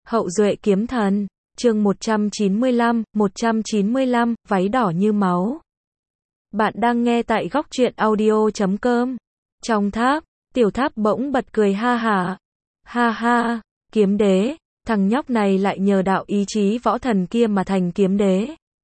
Hậu duệ kiếm thần, chương 195, váy đỏ như máu. Bạn đang nghe tại góc truyện audio.com. Trong tháp, tiểu tháp bỗng bật cười ha hả. Ha ha, kiếm đế, thằng nhóc này lại nhờ đạo ý chí võ thần kia mà thành kiếm đế.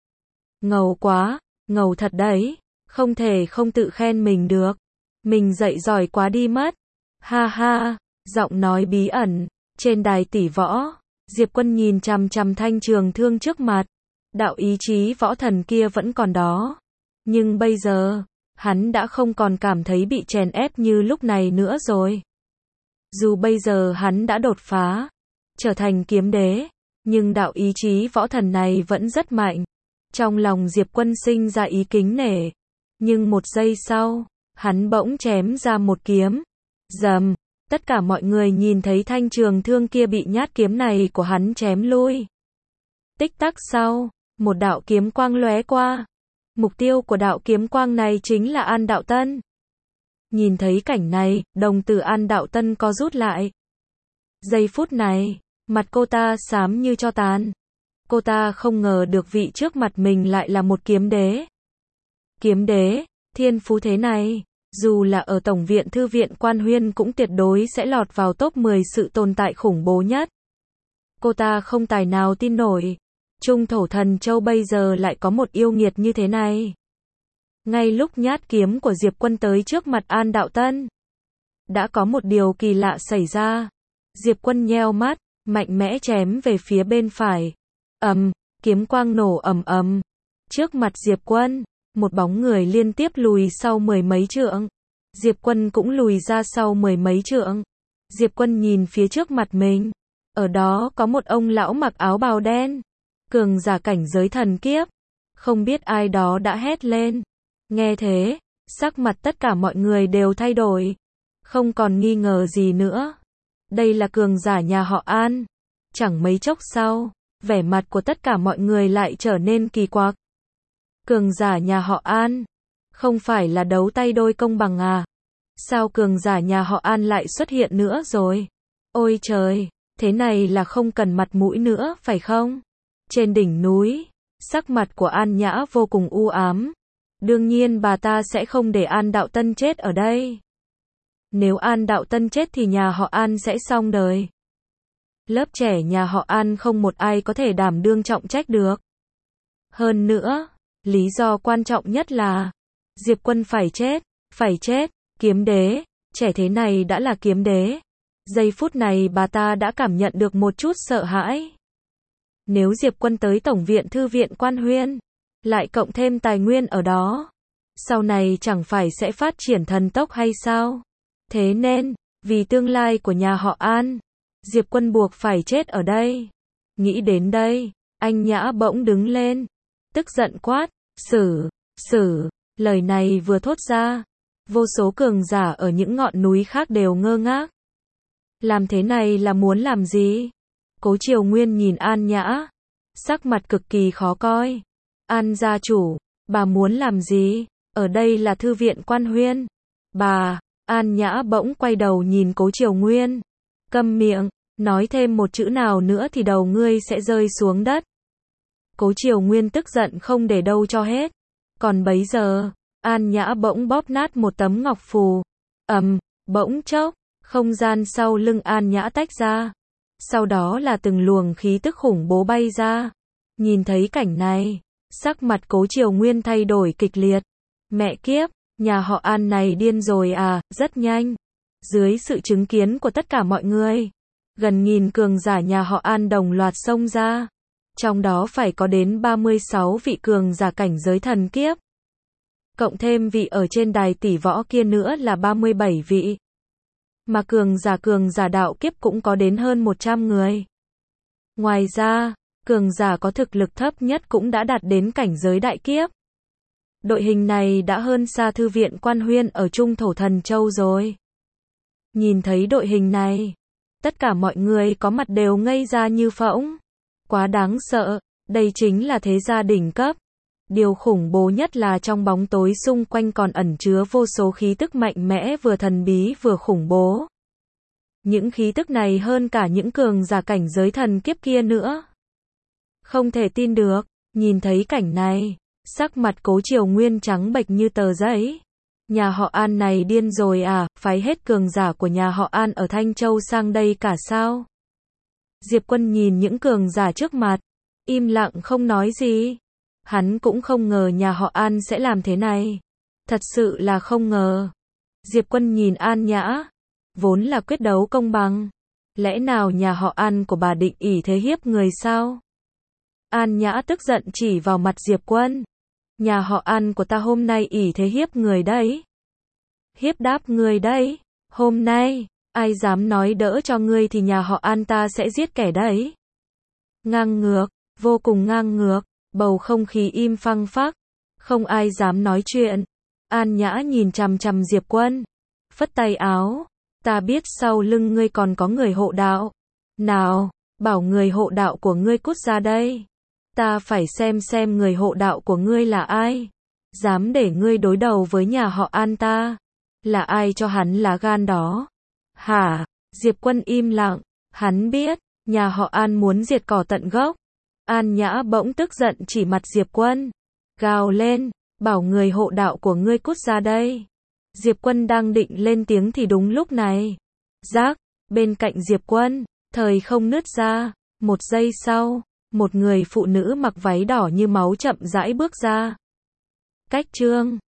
Ngầu quá, ngầu thật đấy, không thể không tự khen mình được. Mình dạy giỏi quá đi mất. Ha ha, giọng nói bí ẩn, trên đài tỷ võ. Diệp Quân nhìn chằm chằm thanh trường thương trước mặt. Đạo ý chí võ thần kia vẫn còn đó. Nhưng bây giờ, hắn đã không còn cảm thấy bị chèn ép như lúc này nữa rồi. Dù bây giờ hắn đã đột phá, trở thành kiếm đế, nhưng đạo ý chí võ thần này vẫn rất mạnh. Trong lòng Diệp Quân sinh ra ý kính nể. Nhưng một giây sau, hắn bỗng chém ra một kiếm. Rầm. Tất cả mọi người nhìn thấy thanh trường thương kia bị nhát kiếm này của hắn chém lui. Tích tắc sau, một đạo kiếm quang lóe qua. Mục tiêu của đạo kiếm quang này chính là An Đạo Tân. Nhìn thấy cảnh này, đồng tử An Đạo Tân co rút lại. Giây phút này, mặt cô ta xám như tro tàn. Cô ta không ngờ được vị trước mặt mình lại là một kiếm đế. Kiếm đế, thiên phú thế này, dù là ở Tổng viện Thư viện Quan Huyên cũng tuyệt đối sẽ lọt vào top 10 sự tồn tại khủng bố nhất. Cô ta không tài nào tin nổi. Trung Thổ Thần Châu bây giờ lại có một yêu nghiệt như thế này. Ngay lúc nhát kiếm của Diệp Quân tới trước mặt An Đạo Tân, đã có một điều kỳ lạ xảy ra. Diệp Quân nheo mắt, mạnh mẽ chém về phía bên phải. Kiếm quang nổ ầm ầm. Trước mặt Diệp Quân, một bóng người liên tiếp lùi sau mười mấy trượng. Diệp Quân cũng lùi ra sau mười mấy trượng. Diệp Quân nhìn phía trước mặt mình. Ở đó có một ông lão mặc áo bào đen. Cường giả cảnh giới thần kiếp. Không biết ai đó đã hét lên. Nghe thế, sắc mặt tất cả mọi người đều thay đổi. Không còn nghi ngờ gì nữa. Đây là cường giả nhà họ An. Chẳng mấy chốc sau, vẻ mặt của tất cả mọi người lại trở nên kỳ quặc. Cường giả nhà họ An, không phải là đấu tay đôi công bằng à? Sao cường giả nhà họ An lại xuất hiện nữa rồi? Ôi trời, thế này là không cần mặt mũi nữa, phải không? Trên đỉnh núi, sắc mặt của An Nhã vô cùng u ám. Đương nhiên bà ta sẽ không để An Đạo Tân chết ở đây. Nếu An Đạo Tân chết thì nhà họ An sẽ xong đời. Lớp trẻ nhà họ An không một ai có thể đảm đương trọng trách được. Hơn nữa, lý do quan trọng nhất là Diệp Quân phải chết, kiếm đế, trẻ thế này đã là kiếm đế. Giây phút này bà ta đã cảm nhận được một chút sợ hãi. Nếu Diệp Quân tới Tổng viện Thư viện Quan Huyên, lại cộng thêm tài nguyên ở đó, sau này chẳng phải sẽ phát triển thần tốc hay sao? Thế nên, vì tương lai của nhà họ An, Diệp Quân buộc phải chết ở đây. Nghĩ đến đây, anh Nhã bỗng đứng lên, tức giận quát, xử, lời này vừa thốt ra, vô số cường giả ở những ngọn núi khác đều ngơ ngác. Làm thế này là muốn làm gì? Cố Triều Nguyên nhìn An Nhã, sắc mặt cực kỳ khó coi. An gia chủ, bà muốn làm gì? Ở đây là Thư viện Quan Huyên. Bà, An Nhã bỗng quay đầu nhìn Cố Triều Nguyên. Câm miệng, nói thêm một chữ nào nữa thì đầu ngươi sẽ rơi xuống đất. Cố Triều Nguyên tức giận không để đâu cho hết. Còn bấy giờ, An Nhã bỗng bóp nát một tấm ngọc phù. Bỗng chốc, không gian sau lưng An Nhã tách ra. Sau đó là từng luồng khí tức khủng bố bay ra. Nhìn thấy cảnh này, sắc mặt Cố Triều Nguyên thay đổi kịch liệt. Mẹ kiếp, nhà họ An này điên rồi à? Rất nhanh. Dưới sự chứng kiến của tất cả mọi người, gần nghìn cường giả nhà họ An đồng loạt xông ra. Trong đó phải có đến 36 vị cường giả cảnh giới thần kiếp. Cộng thêm vị ở trên đài tỷ võ kia nữa là 37 vị. Mà cường giả đạo kiếp cũng có đến hơn 100 người. Ngoài ra, cường giả có thực lực thấp nhất cũng đã đạt đến cảnh giới đại kiếp. Đội hình này đã hơn xa Thư viện Quan Huyên ở Trung Thổ Thần Châu rồi. Nhìn thấy đội hình này, tất cả mọi người có mặt đều ngây ra như phỗng. Quá đáng sợ, đây chính là thế gia đỉnh cấp. Điều khủng bố nhất là trong bóng tối xung quanh còn ẩn chứa vô số khí tức mạnh mẽ vừa thần bí vừa khủng bố. Những khí tức này hơn cả những cường giả cảnh giới thần kiếp kia nữa. Không thể tin được, nhìn thấy cảnh này, sắc mặt Cố Triều Nguyên trắng bệch như tờ giấy. Nhà họ An này điên rồi à, phái hết cường giả của nhà họ An ở Thanh Châu sang đây cả sao? Diệp Quân nhìn những cường giả trước mặt, im lặng không nói gì. Hắn cũng không ngờ nhà họ An sẽ làm thế này. Thật sự là không ngờ. Diệp Quân nhìn An Nhã, vốn là quyết đấu công bằng. Lẽ nào nhà họ An của bà định ỷ thế hiếp người sao? An Nhã tức giận chỉ vào mặt Diệp Quân. Nhà họ An của ta hôm nay ỷ thế hiếp người đấy. Hiếp đáp người đấy. Hôm nay, ai dám nói đỡ cho ngươi thì nhà họ An ta sẽ giết kẻ đấy. Ngang ngược, vô cùng ngang ngược, bầu không khí im phăng phắc. Không ai dám nói chuyện. An Nhã nhìn chằm chằm Diệp Quân. Phất tay áo. Ta biết sau lưng ngươi còn có người hộ đạo. Nào, bảo người hộ đạo của ngươi cút ra đây. Ta phải xem người hộ đạo của ngươi là ai. Dám để ngươi đối đầu với nhà họ An ta. Là ai cho hắn lá gan đó? Hả? Diệp Quân im lặng. Hắn biết, nhà họ An muốn diệt cỏ tận gốc. An Nhã bỗng tức giận chỉ mặt Diệp Quân. Gào lên, bảo người hộ đạo của ngươi cút ra đây. Diệp Quân đang định lên tiếng thì đúng lúc này. Rác, bên cạnh Diệp Quân, thời không nứt ra. Một giây sau, một người phụ nữ mặc váy đỏ như máu chậm rãi bước ra. Cách chương